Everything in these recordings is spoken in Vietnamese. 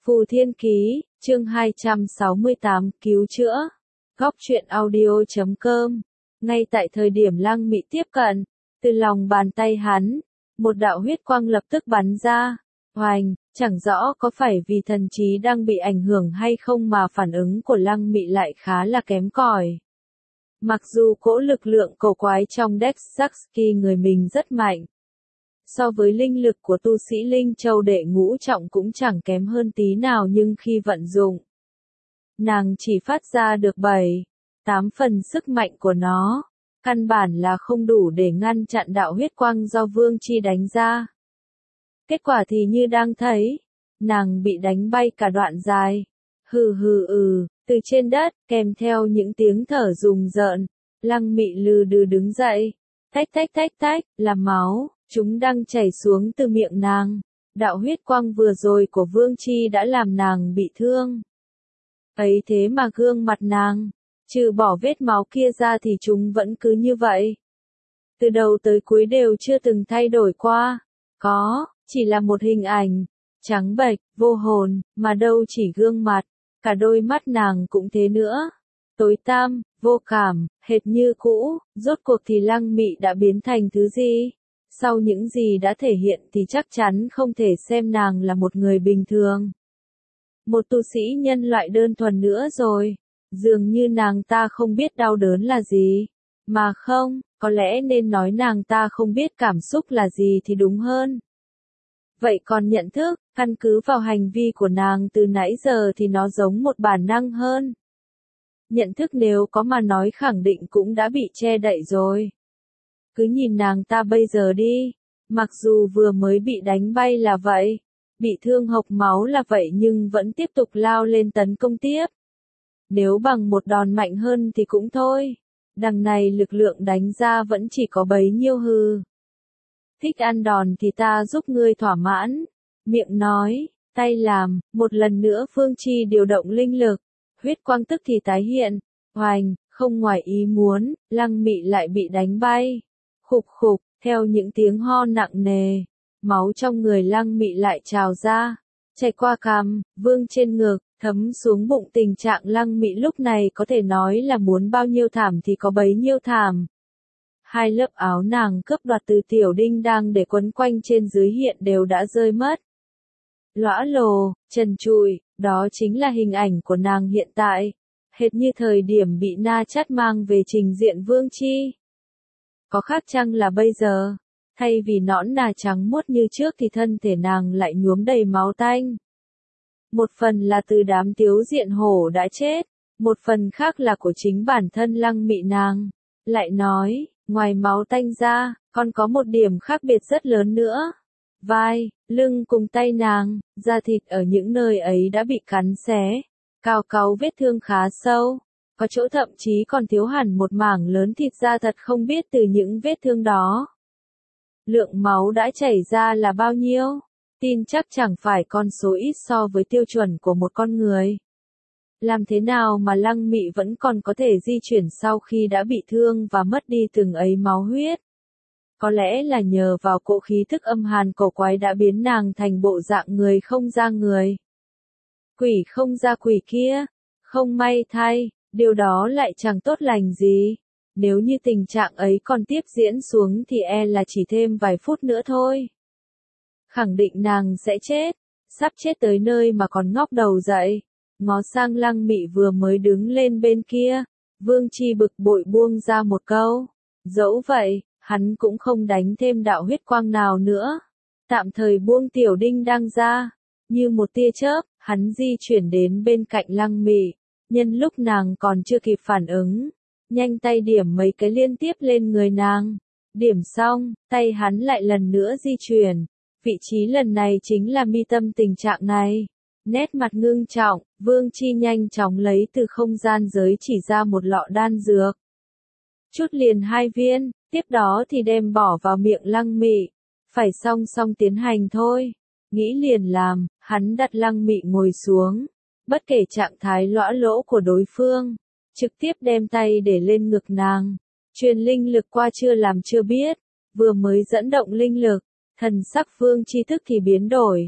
Phù Thiên Ký, chương 268, cứu chữa. Góc truyện audio.com. Ngay tại thời điểm Lăng Mị tiếp cận, từ lòng bàn tay hắn, một đạo huyết quang lập tức bắn ra. Oành, chẳng rõ có phải vì thần trí đang bị ảnh hưởng hay không mà phản ứng của Lăng Mị lại khá là kém cỏi. Mặc dù cỗ lực lượng cổ quái trong Dexaski người mình rất mạnh, so với linh lực của tu sĩ Linh Châu đệ ngũ trọng cũng chẳng kém hơn tí nào, nhưng khi vận dụng, nàng chỉ phát ra được 7-8 phần sức mạnh của nó, căn bản là không đủ để ngăn chặn đạo huyết quang do Vương Chi đánh ra. Kết quả thì như đang thấy, nàng bị đánh bay cả đoạn dài. Từ trên đất, kèm theo những tiếng thở rùng rợn, Lăng Mị lừ đừ đứng dậy, tách, là máu, chúng đang chảy xuống từ miệng nàng. Đạo huyết quang vừa rồi của Vương Chi đã làm nàng bị thương. Ấy thế mà gương mặt nàng, trừ bỏ vết máu kia ra thì chúng vẫn cứ như vậy. Từ đầu tới cuối đều chưa từng thay đổi qua. Chỉ là một hình ảnh, trắng bệch, vô hồn, mà đâu chỉ gương mặt, cả đôi mắt nàng cũng thế nữa. Tối tăm, vô cảm, hệt như cũ, rốt cuộc thì Lăng Mị đã biến thành thứ gì? Sau những gì đã thể hiện thì chắc chắn không thể xem nàng là một người bình thường. Một tu sĩ nhân loại đơn thuần nữa rồi. Dường như nàng ta không biết đau đớn là gì. Mà không, có lẽ nên nói nàng ta không biết cảm xúc là gì thì đúng hơn. Vậy còn nhận thức, căn cứ vào hành vi của nàng từ nãy giờ thì nó giống một bản năng hơn. Nhận thức nếu có mà nói khẳng định cũng đã bị che đậy rồi. Cứ nhìn nàng ta bây giờ đi, mặc dù vừa mới bị đánh bay là vậy, bị thương hộc máu là vậy nhưng vẫn tiếp tục lao lên tấn công tiếp. Nếu bằng một đòn mạnh hơn thì cũng thôi, đằng này lực lượng đánh ra vẫn chỉ có bấy nhiêu hư. Thích ăn đòn thì ta giúp ngươi thỏa mãn, miệng nói, tay làm, một lần nữa Phương Chi điều động linh lực, huyết quang tức thì tái hiện, oành, không ngoài ý muốn, Lăng Mị lại bị đánh bay. Khục, theo những tiếng ho nặng nề, máu trong người Lăng Mị lại trào ra, chảy qua cằm, vương trên ngực, thấm xuống bụng. Tình trạng Lăng Mị lúc này có thể nói là muốn bao nhiêu thảm thì có bấy nhiêu thảm. Hai lớp áo nàng cướp đoạt từ Tiểu Đinh đang để quấn quanh trên dưới hiện đều đã rơi mất. Lõa lồ, trần trụi, đó chính là hình ảnh của nàng hiện tại, hệt như thời điểm bị Na Chắt mang về trình diện Vương Chi. Có khác chăng là bây giờ, thay vì nõn nà trắng muốt như trước thì thân thể nàng lại nhuốm đầy máu tanh. Một phần là từ đám Tiếu Diện Hổ đã chết, một phần khác là của chính bản thân Lăng Mị nàng. Lại nói, ngoài máu tanh ra, còn có một điểm khác biệt rất lớn nữa. Vai, lưng cùng tay nàng, da thịt ở những nơi ấy đã bị cắn xé, cào cáu vết thương khá sâu. Có chỗ thậm chí còn thiếu hẳn một mảng lớn thịt ra, thật không biết từ những vết thương đó lượng máu đã chảy ra là bao nhiêu. Tin chắc chẳng phải con số ít so với tiêu chuẩn của một con người. Làm thế nào mà Lăng Mị vẫn còn có thể di chuyển sau khi đã bị thương và mất đi từng ấy máu huyết? Có lẽ là nhờ vào cỗ khí thức âm hàn cổ quái đã biến nàng thành bộ dạng người không ra người, quỷ không ra quỷ kia. Không may thay, điều đó lại chẳng tốt lành gì. Nếu như tình trạng ấy còn tiếp diễn xuống thì là chỉ thêm vài phút nữa thôi. Khẳng định nàng sẽ chết, sắp chết tới nơi mà còn ngóc đầu dậy. Ngó sang Lăng Mị vừa mới đứng lên bên kia, Vương Chi bực bội buông ra một câu. Dẫu vậy, hắn cũng không đánh thêm đạo huyết quang nào nữa. Tạm thời buông Tiểu Đinh đang ra. Như một tia chớp, hắn di chuyển đến bên cạnh Lăng Mị. Nhân lúc nàng còn chưa kịp phản ứng, nhanh tay điểm mấy cái liên tiếp lên người nàng. Điểm xong, tay hắn lại lần nữa di chuyển. Vị trí lần này chính là mi tâm tình trạng này. Nét mặt ngưng trọng, Vương Chi nhanh chóng lấy từ không gian giới chỉ ra một lọ đan dược. Chút liền 2 viên, tiếp đó thì đem bỏ vào miệng Lăng Mị. Phải song song tiến hành thôi. Nghĩ liền làm, hắn đặt Lăng Mị ngồi xuống. Bất kể trạng thái lõa lỗ của đối phương, trực tiếp đem tay để lên ngực nàng. Truyền linh lực qua chưa làm chưa biết, vừa mới dẫn động linh lực, thần sắc Vương Chi thức thì biến đổi.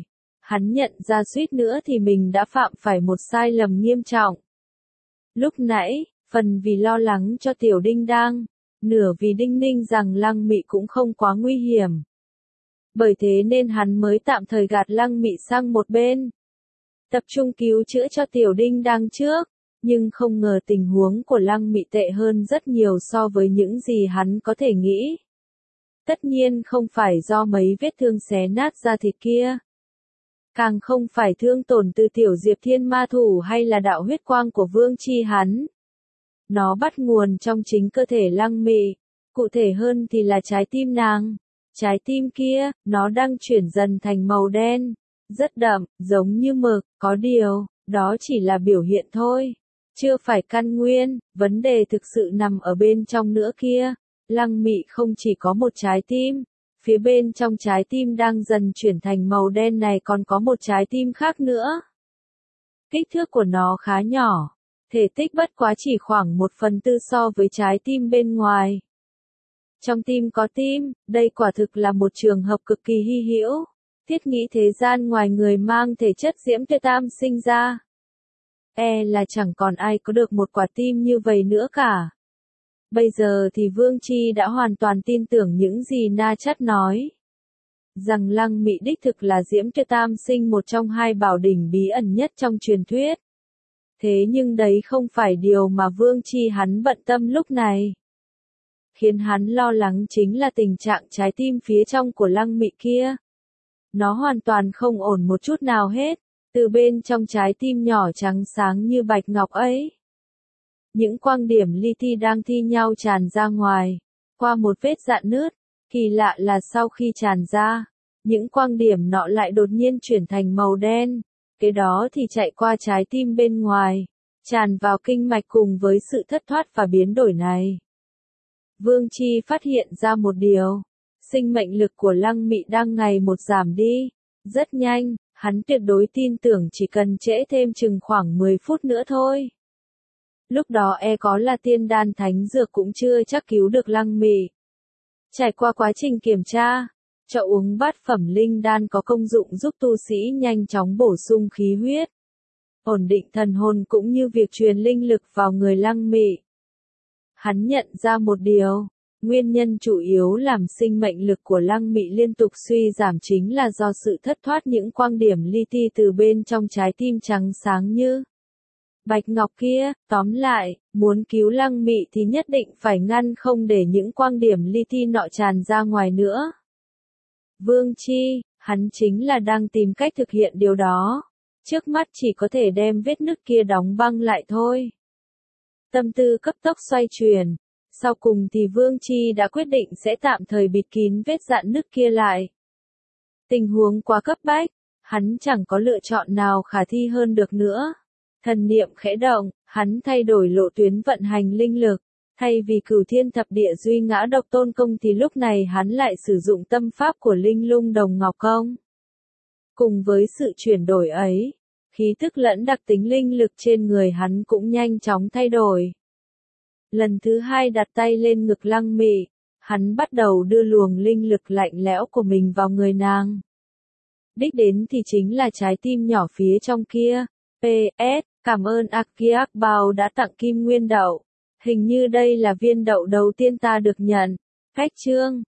Hắn nhận ra suýt nữa thì mình đã phạm phải một sai lầm nghiêm trọng. Lúc nãy, phần vì lo lắng cho Tiểu Đinh Đang, nửa vì đinh ninh rằng Lăng Mị cũng không quá nguy hiểm. Bởi thế nên hắn mới tạm thời gạt Lăng Mị sang một bên. Tập trung cứu chữa cho Tiểu Đinh Đang trước, nhưng không ngờ tình huống của Lăng Mị tệ hơn rất nhiều so với những gì hắn có thể nghĩ. Tất nhiên không phải do mấy vết thương xé nát da thịt kia. Càng không phải thương tổn từ Tiểu Diệp Thiên Ma Thủ hay là đạo huyết quang của Vương Chi hắn. Nó bắt nguồn trong chính cơ thể Lăng Mị, cụ thể hơn thì là trái tim nàng. Trái tim kia, nó đang chuyển dần thành màu đen, rất đậm, giống như mực, có điều, đó chỉ là biểu hiện thôi. Chưa phải căn nguyên, vấn đề thực sự nằm ở bên trong nữa kia. Lăng Mị không chỉ có một trái tim, phía bên trong trái tim đang dần chuyển thành màu đen này còn có một trái tim khác nữa. Kích thước của nó khá nhỏ, thể tích bất quá chỉ khoảng 1/4 so với trái tim bên ngoài. Trong tim có tim, đây quả thực là một trường hợp cực kỳ hy hữu. Thiết nghĩ thế gian ngoài người mang thể chất diễm tuyệt tam sinh ra, là chẳng còn ai có được một quả tim như vậy nữa cả. Bây giờ thì Vương Chi đã hoàn toàn tin tưởng những gì Na Chắt nói. Rằng Lăng Mị đích thực là diễm tuyệt tam sinh, một trong hai bảo đỉnh bí ẩn nhất trong truyền thuyết. Thế nhưng đấy không phải điều mà Vương Chi hắn bận tâm lúc này. Khiến hắn lo lắng chính là tình trạng trái tim phía trong của Lăng Mị kia. Nó hoàn toàn không ổn một chút nào hết, từ bên trong trái tim nhỏ trắng sáng như bạch ngọc ấy. Những quang điểm li ti đang thi nhau tràn ra ngoài, qua một vết rạn nứt. Kỳ lạ là sau khi tràn ra, những quang điểm nọ lại đột nhiên chuyển thành màu đen. Cái đó thì chạy qua trái tim bên ngoài, tràn vào kinh mạch. Cùng với sự thất thoát và biến đổi này, Vương Chi phát hiện ra một điều. Sinh mệnh lực của Lăng Mị đang ngày một giảm đi. Rất nhanh, hắn tuyệt đối tin tưởng chỉ cần trễ thêm chừng khoảng 10 phút nữa thôi. Lúc đó có là tiên đan thánh dược cũng chưa chắc cứu được Lăng Mị. Trải qua quá trình kiểm tra, cho uống bát phẩm linh đan có công dụng giúp tu sĩ nhanh chóng bổ sung khí huyết, ổn định thần hồn cũng như việc truyền linh lực vào người Lăng Mị. Hắn nhận ra một điều, nguyên nhân chủ yếu làm sinh mệnh lực của Lăng Mị liên tục suy giảm chính là do sự thất thoát những quang điểm li ti từ bên trong trái tim trắng sáng như bạch ngọc kia. Tóm lại, muốn cứu Lăng Mị thì nhất định phải ngăn không để những quang điểm li ti nọ tràn ra ngoài nữa. Vương Chi, hắn chính là đang tìm cách thực hiện điều đó. Trước mắt chỉ có thể đem vết nứt kia đóng băng lại thôi. Tâm tư cấp tốc xoay chuyển. Sau cùng thì Vương Chi đã quyết định sẽ tạm thời bịt kín vết rạn nứt kia lại. Tình huống quá cấp bách, hắn chẳng có lựa chọn nào khả thi hơn được nữa. Thần niệm khẽ động, hắn thay đổi lộ tuyến vận hành linh lực. Thay vì Cửu Thiên Thập Địa Duy Ngã Độc Tôn Công thì lúc này hắn lại sử dụng tâm pháp của Linh Lung Đồng Ngọc Công. Cùng với sự chuyển đổi ấy, khí tức lẫn đặc tính linh lực trên người hắn cũng nhanh chóng thay đổi. Lần thứ hai đặt tay lên ngực Lăng Mị, hắn bắt đầu đưa luồng linh lực lạnh lẽo của mình vào người nàng. Đích đến thì chính là trái tim nhỏ phía trong kia. PS, cảm ơn Akiak Bao đã tặng kim nguyên đậu. Hình như đây là viên đậu đầu tiên ta được nhận. Cách chương